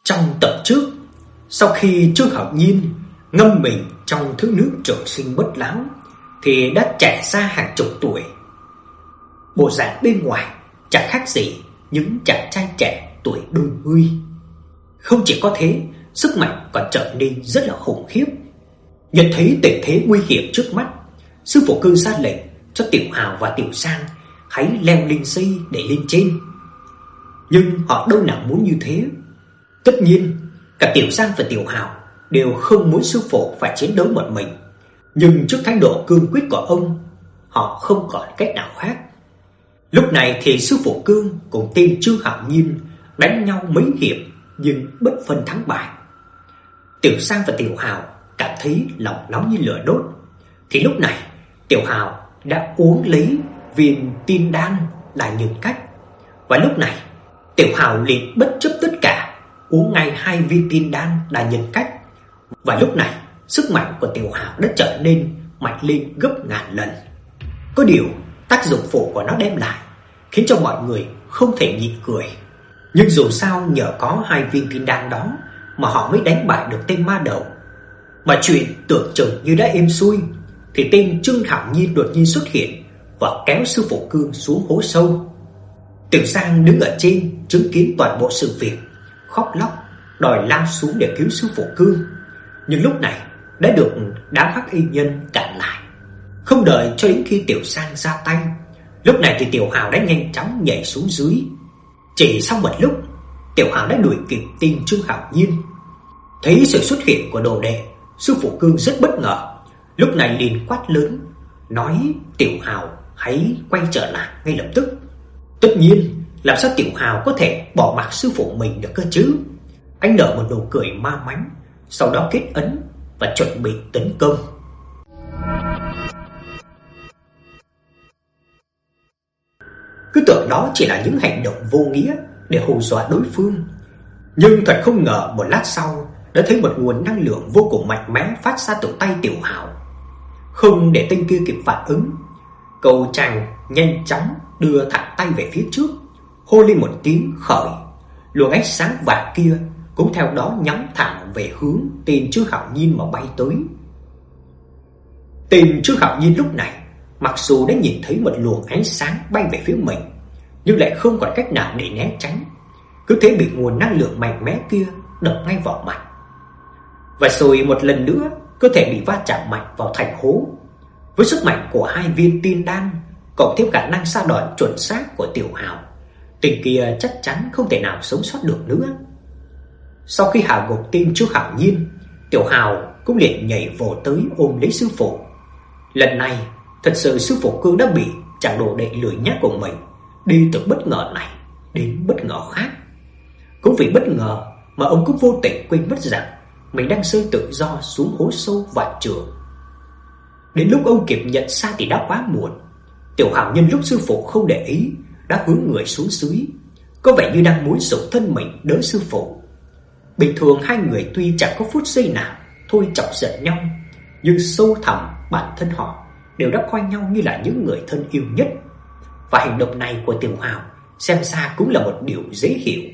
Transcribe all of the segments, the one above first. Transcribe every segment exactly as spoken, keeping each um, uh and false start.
Trong tập trước, sau khi Trương Hạo Nhiên ngâm mình trong thứ nước trường sinh bất lão thì đã trải ra hàng chục tuổi. Bộ dạng bên ngoài chẳng khác gì những chàng trai trẻ tuổi đôi mươi. Không chỉ có thế, sức mạnh còn trở nên rất là khủng khiếp. Nhận thấy tình thế nguy hiểm trước mắt, sư phụ Cương ra lệnh cho Tiểu Hào và Tiểu Sang hãy leo lên dây để lên trên. Nhưng họ đâu nào muốn như thế. Tất nhiên, cả Tiểu Sang và Tiểu Hào đều không muốn sư phụ phải chiến đấu một mình, nhưng trước thái độ cương quyết của ông, họ không còn cách nào khác. Lúc này thì sư phụ Cương cùng tên Trương Hạo Nhiên đánh nhau mấy hiệp nhưng bất phân thắng bại. Tiểu Sang và Tiểu Hào cảm thấy lòng nóng như lửa đốt. Thì lúc này Tiểu Hào đã uống lấy viên tiên đan Đại Nhật Cách, và lúc này Tiểu Hào liền bất chấp tất cả uống ngay hai viên tiên đan Đại Nhật Cách. Và lúc này sức mạnh của Tiểu Hào đã trở nên mạnh lên gấp ngàn lần. Có điều tác dụng phụ của nó đem lại khiến cho mọi người không thể nhịn cười. Nhưng dù sao nhờ có hai viên tiên đan đó mà họ mới đánh bại được tên ma đầu. Mà chuyện tưởng chừng như đã êm xuôi thì tên Trương Hạo Nhiên đột nhiên xuất hiện và kéo sư phụ Cương xuống hố sâu. Tiểu Sang đứng ở trên chứng kiến toàn bộ sự việc, khóc lóc đòi lao xuống để cứu sư phụ Cương. Nhưng lúc này đã được đám hắc y nhân cản lại. Không đợi cho đến khi Tiểu Sang ra tay, lúc này thì Tiểu Hào đã nhanh chóng nhảy xuống dưới. Chỉ sau một lúc, Tiểu Hào đã đuổi kịp tên Trương Hạo Nhiên. Thấy sự xuất hiện của đồ đệ, sư phụ Cương rất bất ngờ, lúc này liền quát lớn, nói Tiểu Hào hãy quay trở lại ngay lập tức. Tất nhiên, làm sao Tiểu Hào có thể bỏ mặc sư phụ mình được cơ chứ? Anh nở một nụ cười ma mãnh, sau đó kết ấn và chuẩn bị tấn công. Cứ tưởng đó chỉ là những hành động vô nghĩa để hù dọa đối phương, nhưng thật không ngờ một lát sau đã thấy một nguồn năng lượng vô cùng mạnh mẽ phát ra từ tay Tiểu Hào. Không để tên kia kịp phản ứng, cậu chàng nhanh chóng đưa thẳng tay về phía trước, hô lên một tiếng khởi. Luồng ánh sáng vàng kia cũng theo đó nhắm thẳng về hướng tên Trương Hạo Nhiên mà bay tới. Tên Trương Hạo Nhiên lúc này mặc dù đã nhìn thấy một luồng ánh sáng bay về phía mình, nhưng lại không còn cách nào để né tránh, cứ thế bị nguồn năng lượng mạnh mẽ kia đập ngay vào mặt. Và rồi một lần nữa cơ thể bị va chạm mạnh vào thành hố. Với sức mạnh của hai viên tiên đan cộng thêm khả năng sa đòn chuẩn xác của Tiểu Hào, tên kia chắc chắn không thể nào sống sót được nữa. Sau khi hạ gục tên Trương Hạo Nhiên, Tiểu Hào cũng liền nhảy vồ tới ôm lấy sư phụ. Lần này thật sự sư phụ Cương đã bị chàng đồ đệ lười nhác của mình đi từ bất ngờ này đến bất ngờ khác. Cũng vì bất ngờ mà ông cũng vô tình quên mất rằng mình đang rơi tự do xuống hố sâu vạn trượng. Đến lúc ông kịp nhận ra thì đã quá muộn. Tiểu Hào nhân lúc sư phụ không để ý đã hướng người xuống dưới, có vẻ như đang muốn dùng thân mình đỡ sư phụ. Bình thường hai người tuy chẳng có phút giây nào thôi chọc giận nhau, nhưng sâu thẳm bản thân họ đều đã coi nhau như là những người thân yêu nhất. Và hành động này của Tiểu Hào xem ra cũng là một điều dễ hiểu.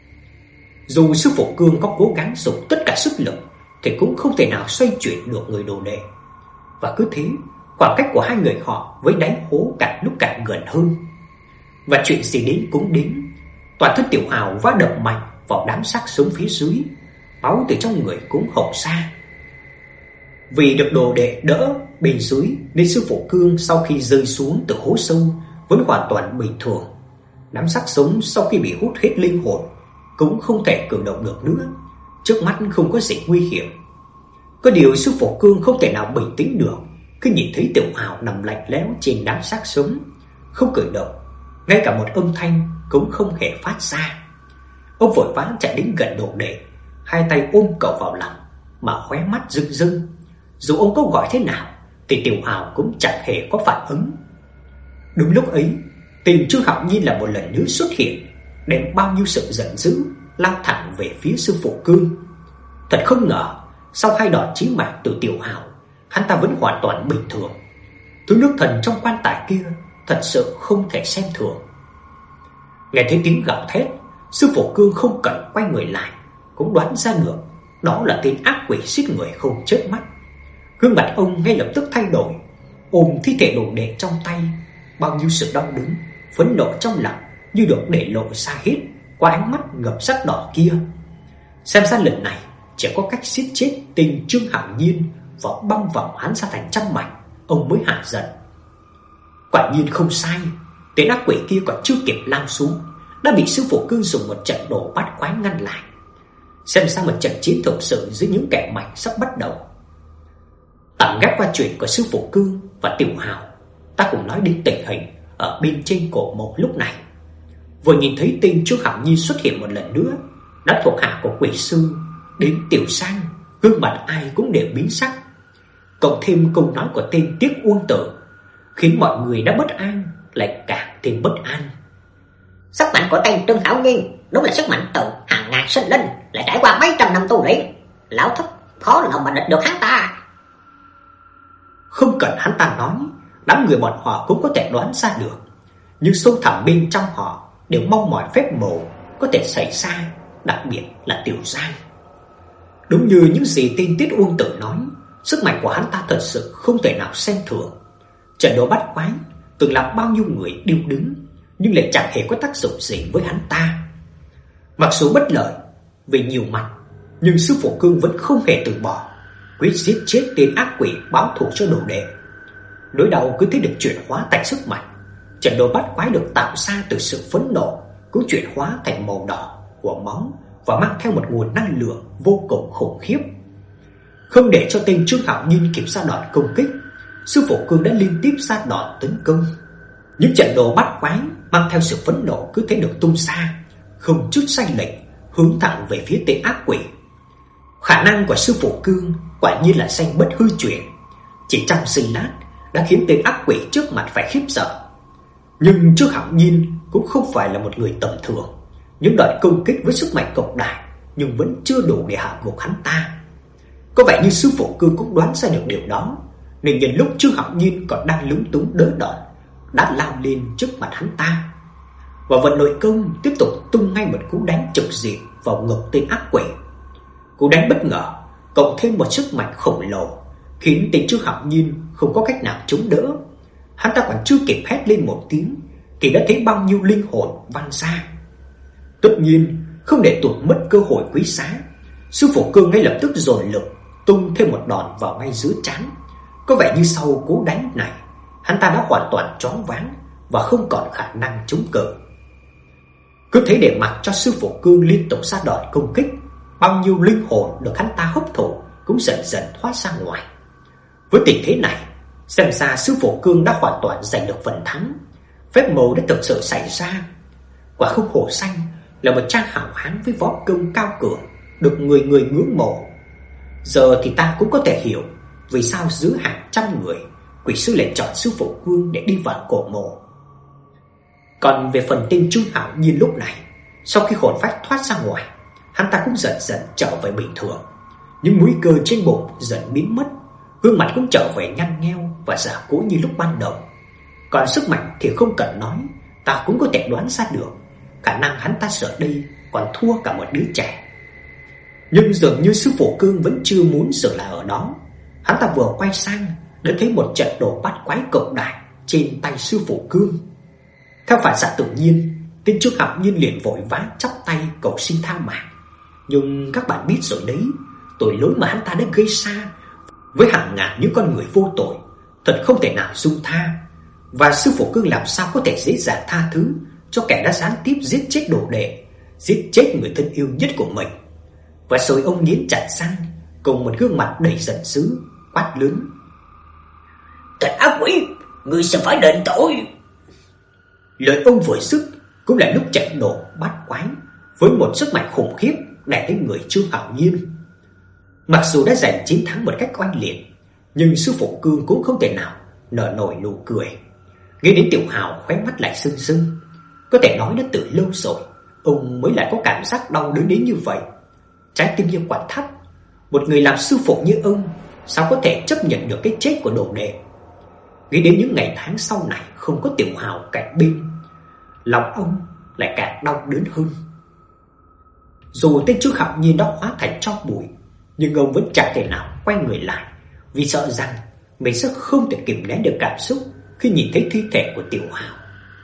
Dù sư phụ Cương có cố gắng dùng tất cả sức lực thì cũng không thể nào xoay chuyển được người đồ đệ. Và cứ thế, khoảng cách của hai người họ với đáy hố càng lúc càng gần hơn. Và chuyện gì đến cũng đến, toàn thân Tiểu Hào va đập mạnh vào đám xác sống phía dưới, máu từ trong người cũng hộc ra. Vì được đồ đệ đỡ bên dưới nên sư phụ Cương sau khi rơi xuống từ hố sâu vẫn hoàn toàn bình thường. Đám xác sống sau khi bị hút hết linh hồn cũng không thể cử động được nữa, trước mắt không có gì nguy hiểm. Có điều sư phụ Cương không thể nào bình tĩnh được khi nhìn thấy Tiểu Hào nằm lạnh lẽo trên đám xác sống, không cử động, ngay cả một âm thanh cũng không hề phát ra. Ông vội vã chạy đến gần đồ đệ, hai tay ôm cậu vào lòng mà khóe mắt rưng rưng. Dù ông có gọi thế nào thì Tiểu Hào cũng chẳng hề có phản ứng. Đúng lúc ấy, tên Trương Hạo Nhiên là một lần nữa xuất hiện, đem bao nhiêu sự giận dữ lao thẳng về phía sư phụ Cương. Thật không ngờ, sau hai đòn chí mạng từ Tiểu Hào, hắn ta vẫn hoàn toàn bình thường. Thứ nước thần trong quan tài kia thật sự không thể xem thường. Nghe thấy tiếng gào thét, sư phụ Cương không cần quay người lại cũng đoán ra được đó là tên ác quỷ giết người không chớp mắt. Gương mặt ông ngay lập tức thay đổi, ôm thi thể đồ đệ trong tay, bao nhiêu sự đau đớn, phẫn nộ trong lòng như được để lộ ra hết qua ánh mắt ngập sắc đỏ kia. Xem ra lần này chỉ có cách giết chết tên Trương Hạo Nhiên và băm vòng hắn ra thành trăm mảnh, ông mới hạ giận. Quả nhiên không sai, tên ác quỷ kia còn chưa kịp lao xuống đã bị sư phụ Cương dùng một trận đồ bắt quái ngăn lại. Xem ra một trận chiến thực sự giữa những kẻ mạnh sắp bắt đầu. Tạm gác qua chuyện của sư phụ Cương và Tiểu Hào, ta cùng nói đến tình hình ở bên trên cổ mộ lúc này. Vừa nhìn thấy tên Trương Hạo Nhi xuất hiện một lần nữa, đã thuộc hạ của quỷ sư đến Tiểu Sang, gương mặt ai cũng đều biến sắc. Cộng thêm câu nói của tên Tiếc Uông Tử, khiến mọi người đã bất an lại càng thêm bất an. Sức mạnh của tên Trương Hạo Nhi đúng là sức mạnh từ hàng ngàn sinh linh, lại trải qua mấy trăm năm tu luyện, lão thất khó lòng mà địch được hắn ta. Không cần hắn ta nói, đám người bọn họ cũng có thể đoán ra được, nhưng sâu thẳm bên trong họ đều mong mỏi phép màu có thể xảy ra, đặc biệt là Tiểu Giang. Đúng như những gì tên Tiết Uông Tử nói, sức mạnh của hắn ta thật sự không thể nào xem thường. Trận đấu bắt quái từng làm bao nhiêu người điêu đứng, nhưng lại chẳng hề có tác dụng gì với hắn ta. Mặc dù bất lợi về nhiều mặt, nhưng sư phụ Cương vẫn không hề từ bỏ, quyết giết chết tên ác quỷ báo thù cho đồ đệ. Nỗi đau cứ thế được chuyển hóa thành sức mạnh. Trận đấu bắt quái được tạo ra từ sự phẫn nộ cũng chuyển hóa thành màu đỏ của máu và mang theo một nguồn năng lượng vô cùng khủng khiếp. Không để cho tên Trương Hạo Nhiên kịp ra đòn công kích, sư phụ Cương đã liên tiếp ra đòn tấn công. Những trận đồ bắt quái mang theo sự phẫn nộ cứ thế được tung ra, không chút sai lệch, hướng thẳng về phía tên ác quỷ. Khả năng của sư phụ Cương quả nhiên là danh bất hư truyền, chỉ trong giây lát đã khiến tên ác quỷ trước mặt phải khiếp sợ. Nhưng Trương Hạo Nhiên cũng không phải là một người tầm thường, những đợt công kích với sức mạnh cực đại nhưng vẫn chưa đủ để hạ gục hắn ta. Có vẻ như sư phụ Cương cũng đoán ra được điều đó, nên nhân lúc Trương Hạo Nhiên còn đang lúng túng đỡ đòn, đã lao lên trước mặt hắn ta và vận nội công tiếp tục tung ngay một cú đánh trực diện vào ngực tên ác quỷ. Cú đánh bất ngờ cộng thêm một sức mạnh khổng lồ khiến tên Trương Hạo Nhiên không có cách nào chống đỡ. Hắn ta còn chưa kịp hét lên một tiếng thì đã thấy bao nhiêu linh hồn văng ra. Tất nhiên không để tụt mất cơ hội quý giá, sư phụ Cương ngay lập tức dồn lực tung thêm một đòn vào ngay giữa trán. Có vẻ như sau cú đánh này, hắn ta đã hoàn toàn choáng váng và không còn khả năng chống cự. Cứ thế để mặc cho sư phụ Cương liên tục ra đòn công kích, bao nhiêu linh hồn được hắn ta hấp thụ cũng dần dần thoát ra ngoài. Với tình thế này, xem ra sư phụ Cương đã hoàn toàn giành được phần thắng. Phép màu đã thực sự xảy ra. Quả không hổ danh là một trang hảo hán với võ công cao cường, được người người ngưỡng mộ. Giờ thì ta cũng có thể hiểu vì sao giữa hàng trăm người, quỷ sư lại chọn sư phụ Cương để đi vào cổ mộ. Còn về phần tên Trương Hạo Nhiên lúc này, sau khi hồn phách thoát ra ngoài, hắn ta cũng dần dần trở về bình thường. Những mũi cơ trên bụng dần biến mất, gương mặt cũng trở về nhăn nheo và già cỗi như lúc ban đầu. Còn sức mạnh thì không cần nói, ta cũng có thể đoán ra được khả năng hắn ta sợ đây còn thua cả một đứa trẻ. Nhưng dường như sư phụ Cương vẫn chưa muốn dừng lại ở đó. Hắn ta vừa quay sang đã thấy một trận đồ bắt quái cực đại trên tay sư phụ Cương. Theo phản xạ tự nhiên, tên Trương Hạo Nhiên liền vội vã chắp tay cầu xin tha mạng. Nhưng các bạn biết rồi đấy, tội lỗi mà hắn ta đã gây ra với hàng ngàn những con người vô tội thật không thể nào dung tha. Và sư phụ Cương làm sao có thể dễ dàng tha thứ cho kẻ đã gián tiếp giết chết đồ đệ, giết chết người thân yêu nhất của mình. Và rồi ông nghiến chặt răng, cùng một gương mặt đầy giận dữ quát lớn: "Tên ác quỷ, ngươi sẽ phải đền tội!" Lời ông vừa dứt cũng là lúc trận nổ bắt quái với một sức mạnh khủng khiếp đè lên người Trương Hạo Nhiên. Mặc dù đã giành chiến thắng một cách oanh liệt, nhưng sư phụ Cương cũng không thể nào nở nổi nụ cười. Nghe đến Tiểu Hào khóe mắt lại sưng sưng. Có thể nói đã từ lâu rồi ông mới lại có cảm giác đau đớn đến như vậy. Trái tim như quặn thắt. Một người làm sư phụ như ông sao có thể chấp nhận được cái chết của đồ đệ. Nghĩ đến những ngày tháng sau này không có Tiểu Hào cạnh bên, lòng ông lại càng đau đớn hơn. Dù tên Trương Hạo Nhiên đã hóa thành tro bụi, nhưng ông vẫn chẳng thể nào quay người lại, vì sợ rằng mình sẽ không thể kìm nén được cảm xúc khi nhìn thấy thi thể của Tiểu Hào.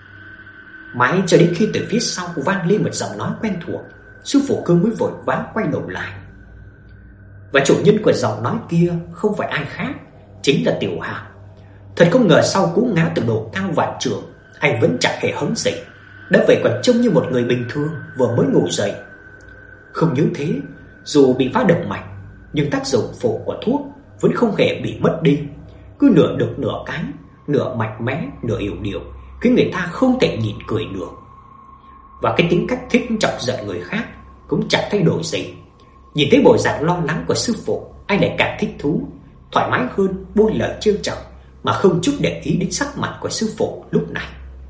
Mãi cho đến khi từ phía sau vang lên một giọng nói quen thuộc, sư phụ Cương mới vội vã quay đầu lại. Và chủ nhân của giọng nói kia không phải ai khác, chính là Tiểu Hào. Thật không ngờ sau cú ngã từ độ cao vạn trượng, anh vẫn chẳng hề hấn gì, đã vậy còn trông như một người bình thường vừa mới ngủ dậy. Không những thế, dù bị phá động mạch, nhưng tác dụng phụ của thuốc vẫn không hề bị mất đi, cứ nửa đực nửa cái, nửa mạnh mẽ nửa yếu điệu, khiến người ta không thể nhìn cười được. Và cái tính cách thích chọc giận người khác cũng chẳng thay đổi gì. Nhìn thấy bộ dạng lo lắng của sư phụ, anh lại càng thích thú, thoải mái hơn buông lời trêu chọc mà không chút để ý đến sắc mặt của sư phụ lúc này.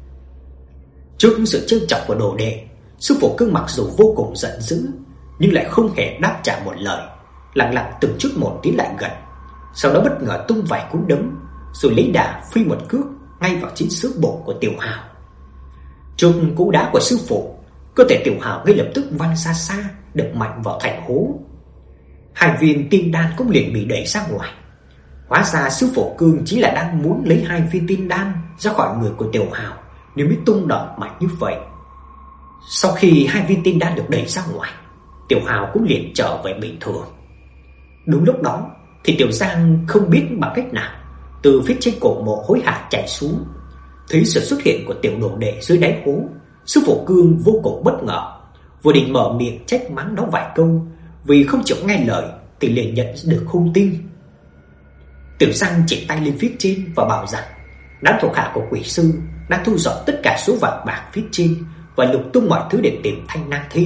Trước sự trêu chọc của đồ đệ, sư phụ Cương mặc dù vô cùng giận dữ, nhưng lại không hề đáp trả một lời, lặng lặng từng chút một tiến lại gần, sau đó bất ngờ tung vài cú đấm, rồi lấy đà phi một cước ngay vào chính xương bụng của Tiểu Hào. Trước cú đá của sư phụ, cơ thể Tiểu Hào ngay lập tức văng xa xa, đập mạnh vào thành hố. Hai viên tiên đan cũng liền bị đẩy ra ngoài. Hóa ra sư phụ Cương chỉ là đang muốn lấy hai viên tiên đan ra khỏi người của Tiểu Hào nên mới tung đòn mạnh như vậy. Sau khi hai viên tiên đan được đẩy ra ngoài, Tiểu Hào cũng liền trở về bình thường. Đúng lúc đó thì Tiểu Giang không biết bằng cách nào từ phía trên cổ mộ hối hả chạy xuống, thấy sự xuất hiện của tiểu đồ đệ dưới đáy hố. Sư phụ Cương vô cùng bất ngờ, vừa định mở miệng trách mắng nó vài câu, vì không chịu nghe lời thì liền nhận được hung tin. Tiểu Giang chỉ tay lên phía trên và bảo rằng đám thuộc hạ của quỷ sư đang thu dọn tất cả số vàng bạc phía trên và lục tung mọi thứ để tìm Thanh Nang Thi.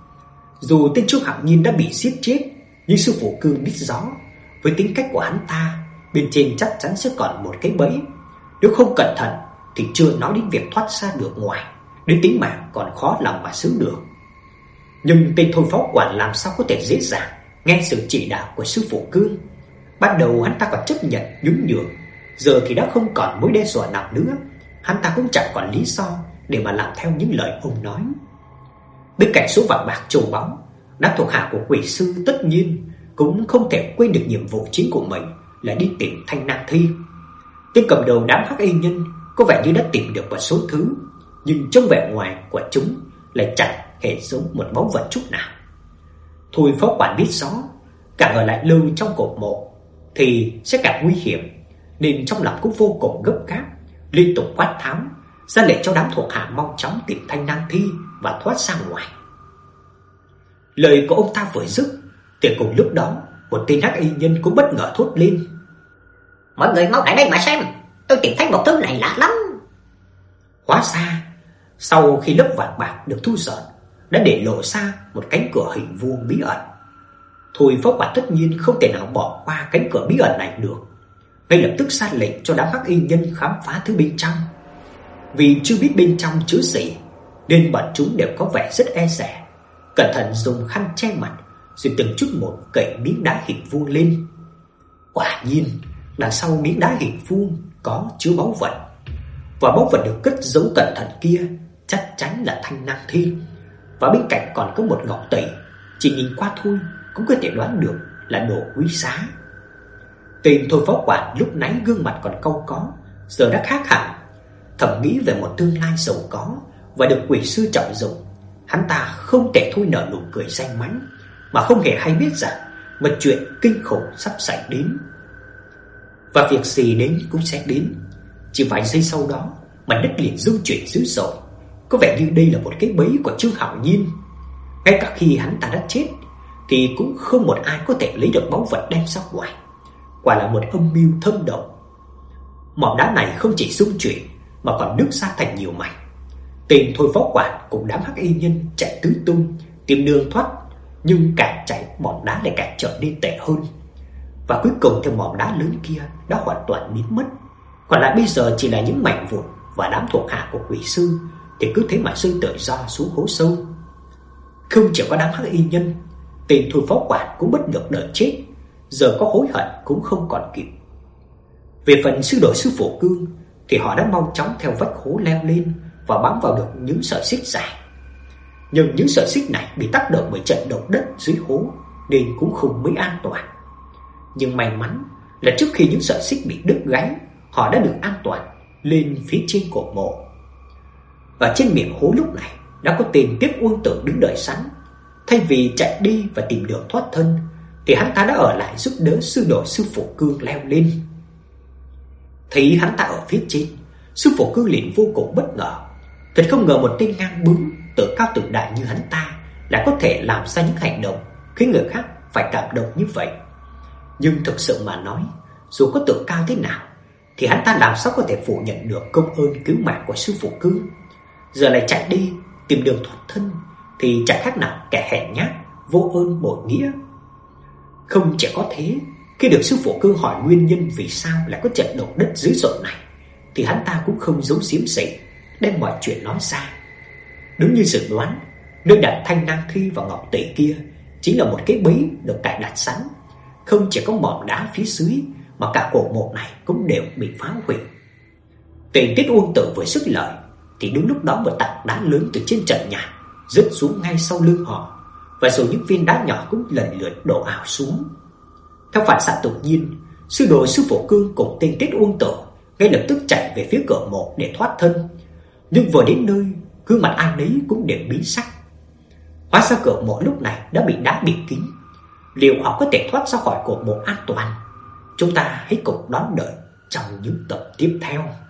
Dù tên Trương Hạo Nhiên đã bị giết chết, nhưng sư phụ Cương biết rõ với tính cách của hắn ta, bên trên chắc chắn sẽ còn một cái bẫy. Nếu không cẩn thận thì chưa nói đến việc thoát ra được ngoài, đến tính mạng còn khó lòng mà giữ được. Nhưng tên thôi phó quản làm sao có thể dễ dàng nghe sự chỉ đạo của sư phụ Cương. Ban đầu hắn ta còn chấp nhận nhún nhường, giờ thì đã không còn mối đe dọa nào nữa, hắn ta cũng chẳng còn lý do để mà làm theo những lời ông nói. Bên cạnh số vàng bạc châu báu, đám thuộc hạ của quỷ sư tất nhiên cũng không thể quên được nhiệm vụ chính của mình là đi tìm Thanh Nang Thi. Tên cầm đầu đám hắc y nhân có vẻ như đã tìm được một số thứ, nhưng trong vẻ ngoài của chúng lại chẳng hề giống một báu vật chút nào. Thôi phó quản biết rõ, càng ở lại lâu trong cổ mộ thì sẽ càng nguy hiểm, nên trong lòng cũng vô cùng gấp gáp, liên tục quát tháo, ra lệnh cho đám thuộc hạ mau chóng tìm Thanh Nang Thi và thoát ra ngoài. Lời của ông ta vừa dứt thì cùng lúc đó một tên hắc y nhân cũng bất ngờ thốt lên: Mọi người mau lại đây mà xem, tôi tìm thấy một thứ này lạ lắm. Hóa ra sau khi lớp vàng bạc được thu dọn, đã để lộ ra một cánh cửa hình vuông bí ẩn. Thôi phó quản tất nhiên không thể nào bỏ qua cánh cửa bí ẩn này được, ngay lập tức ra lệnh cho đám hắc y nhân khám phá thứ bên trong. Vì chưa biết bên trong chứa gì nên bọn chúng đều có vẻ rất e dè, cẩn thận dùng khăn che mặt, rồi từng chút một cậy miếng đá hình vuông lên. Quả nhiên đằng sau miếng đá hình vuông có chứa báu vật, và báu vật được cất giấu cẩn thận kia chắc chắn là Thanh Nang Thi. Và bên cạnh còn có một ngọc tỷ, chỉ nhìn qua thôi cũng có thể đoán được là đồ quý giá. Tên thôi phó quản lúc nãy gương mặt còn cau có, giờ đã khác hẳn, thầm nghĩ về một tương lai giàu có và được quỷ sư trọng dụng. Hắn ta không thể thôi nở nụ cười danh mãnh, mà không hề hay biết rằng một chuyện kinh khủng sắp xảy đến. Và việc gì đến cũng sẽ đến. Chỉ vài giây sau đó, mặt đất liền rung chuyển dữ dội, có vẻ như đây là một cái bẫy của Trương Hạo Nhiên. Ngay cả khi hắn ta đã chết thì cũng không một ai có thể lấy được báu vật đem ra ngoài. Quả là một âm mưu thâm độc. Mỏm đá này không chỉ rung chuyển mà còn nứt ra thành nhiều mảnh. Tên thôi phó quản cùng đám hắc y nhân chạy tứ tung tìm đường thoát, nhưng càng chạy mỏm đá lại càng trở nên tệ hơn. Và cuối cùng thì mỏm đá lớn kia đã hoàn toàn biến mất, còn lại bây giờ chỉ là những mảnh vụn, và đám thuộc hạ của quỷ sư thì cứ thế mà rơi tự do xuống hố sâu. Không chỉ có đám hắc y nhân, tên thôi phó quản cũng bất lực đợi chết, giờ có hối hận cũng không còn kịp. Về phần sư đồ sư phụ Cương thì họ đã mau chóng theo vách hố leo lên và bám vào được những sợi xích dài. nhưng những sợi xích này bị tác động bởi trận động đất dưới hố nên cũng không mấy an toàn. Nhưng may mắn là trước khi những sợi xích bị đứt gãy, họ đã được an toàn lên phía trên cổ mộ. Và trên miệng hố lúc này đã có tên Tiết Uông Tử đứng đợi sẵn. Thay vì chạy đi và tìm đường thoát thân thì hắn ta đã ở lại giúp đỡ sư đồ Sư Phổ Cương leo lên. Thấy hắn ta ở phía trên, Sư Phổ Cương liền vô cùng bất ngờ. Thật không ngờ một tên ngang bướng, tự cao tự đại như hắn ta lại có thể làm ra những hành động khiến người khác phải cảm động như vậy. Nhưng thực sự mà nói, dù có tự cao thế nào thì hắn ta làm sao có thể phủ nhận được công ơn cứu mạng của Sư Phổ Cương. Giờ lại chạy đi tìm đường thoát thân thì chẳng khác nào kẻ hèn nhát, vô ơn bội nghĩa. Không chỉ có thế, khi được Sư Phổ Cương hỏi nguyên nhân vì sao lại có trận động đất dữ dội này thì hắn ta cũng không giấu giếm gì, đem mọi chuyện nói ra. Đúng như dự đoán, nơi đặt Thanh Nang Thi và Ngọc Tỷ kia chính là một cái bẫy được cài đặt sẵn. Không chỉ có mỏm đá phía dưới mà cả cổ mộ này cũng đều bị phá hủy. Tên Tiết Uông Tử vừa dứt lời thì đúng lúc đó một tảng đá lớn từ trên trần nhà rớt xuống ngay sau lưng họ, và rồi những viên đá nhỏ cũng lần lượt đổ ào xuống. Theo phản xạ tự nhiên, sư đồ Sư Phổ Cương cùng tên Tiết Uông Tử ngay lập tức chạy về phía cửa mộ để thoát thân. Nhưng vừa đến nơi, gương mặt ai nấy cũng đều biến sắc. Hóa ra cửa mộ lúc này đã bị đá bịt kín. Liệu họ có thể thoát ra khỏi cổ mộ an toàn? Chúng ta hãy cùng đón đợi trong những tập tiếp theo.